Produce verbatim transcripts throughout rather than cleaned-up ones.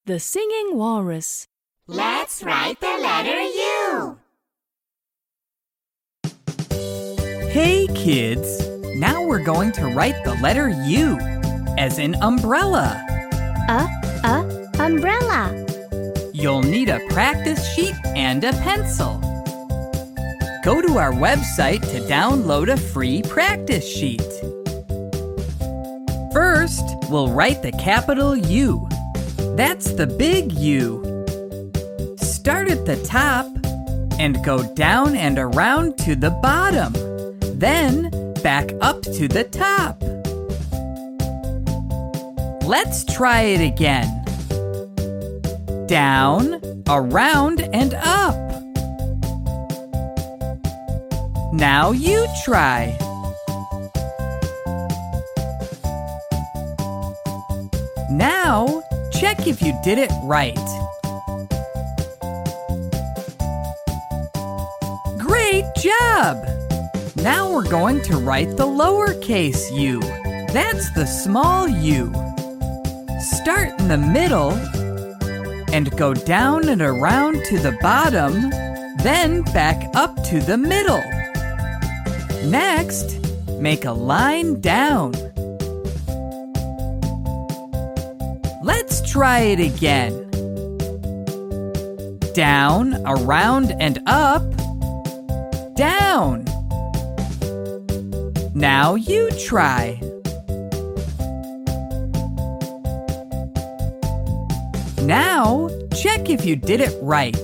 The Singing Walrus. Let's write the letter U. Hey kids, now we're going to write the letter U, as in umbrella. A, a, umbrella. You'll need a practice sheet and a pencil. Go to our website to download a free practice sheet. First, we'll write the capital U. That's the big U. Start at the top and go down and around to the bottom. Then back up to the top. Let's try it again. Down, around, and up. Now you try. Now, check if you did it right. Great job! Now we're going to write the lowercase u. That's the small u. Start in the middle and go down and around to the bottom, then back up to the middle. Next, make a line down. Let's try it again. Down, around, and up. Down. Now you try. Now, check if you did it right.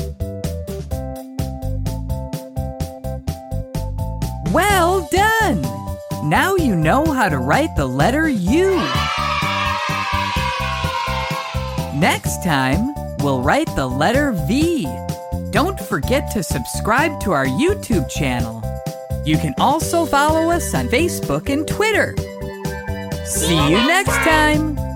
Well done! Now you know how to write the letter U. Next time, we'll write the letter V. Don't forget to subscribe to our YouTube channel. You can also follow us on Facebook and Twitter. See you next time!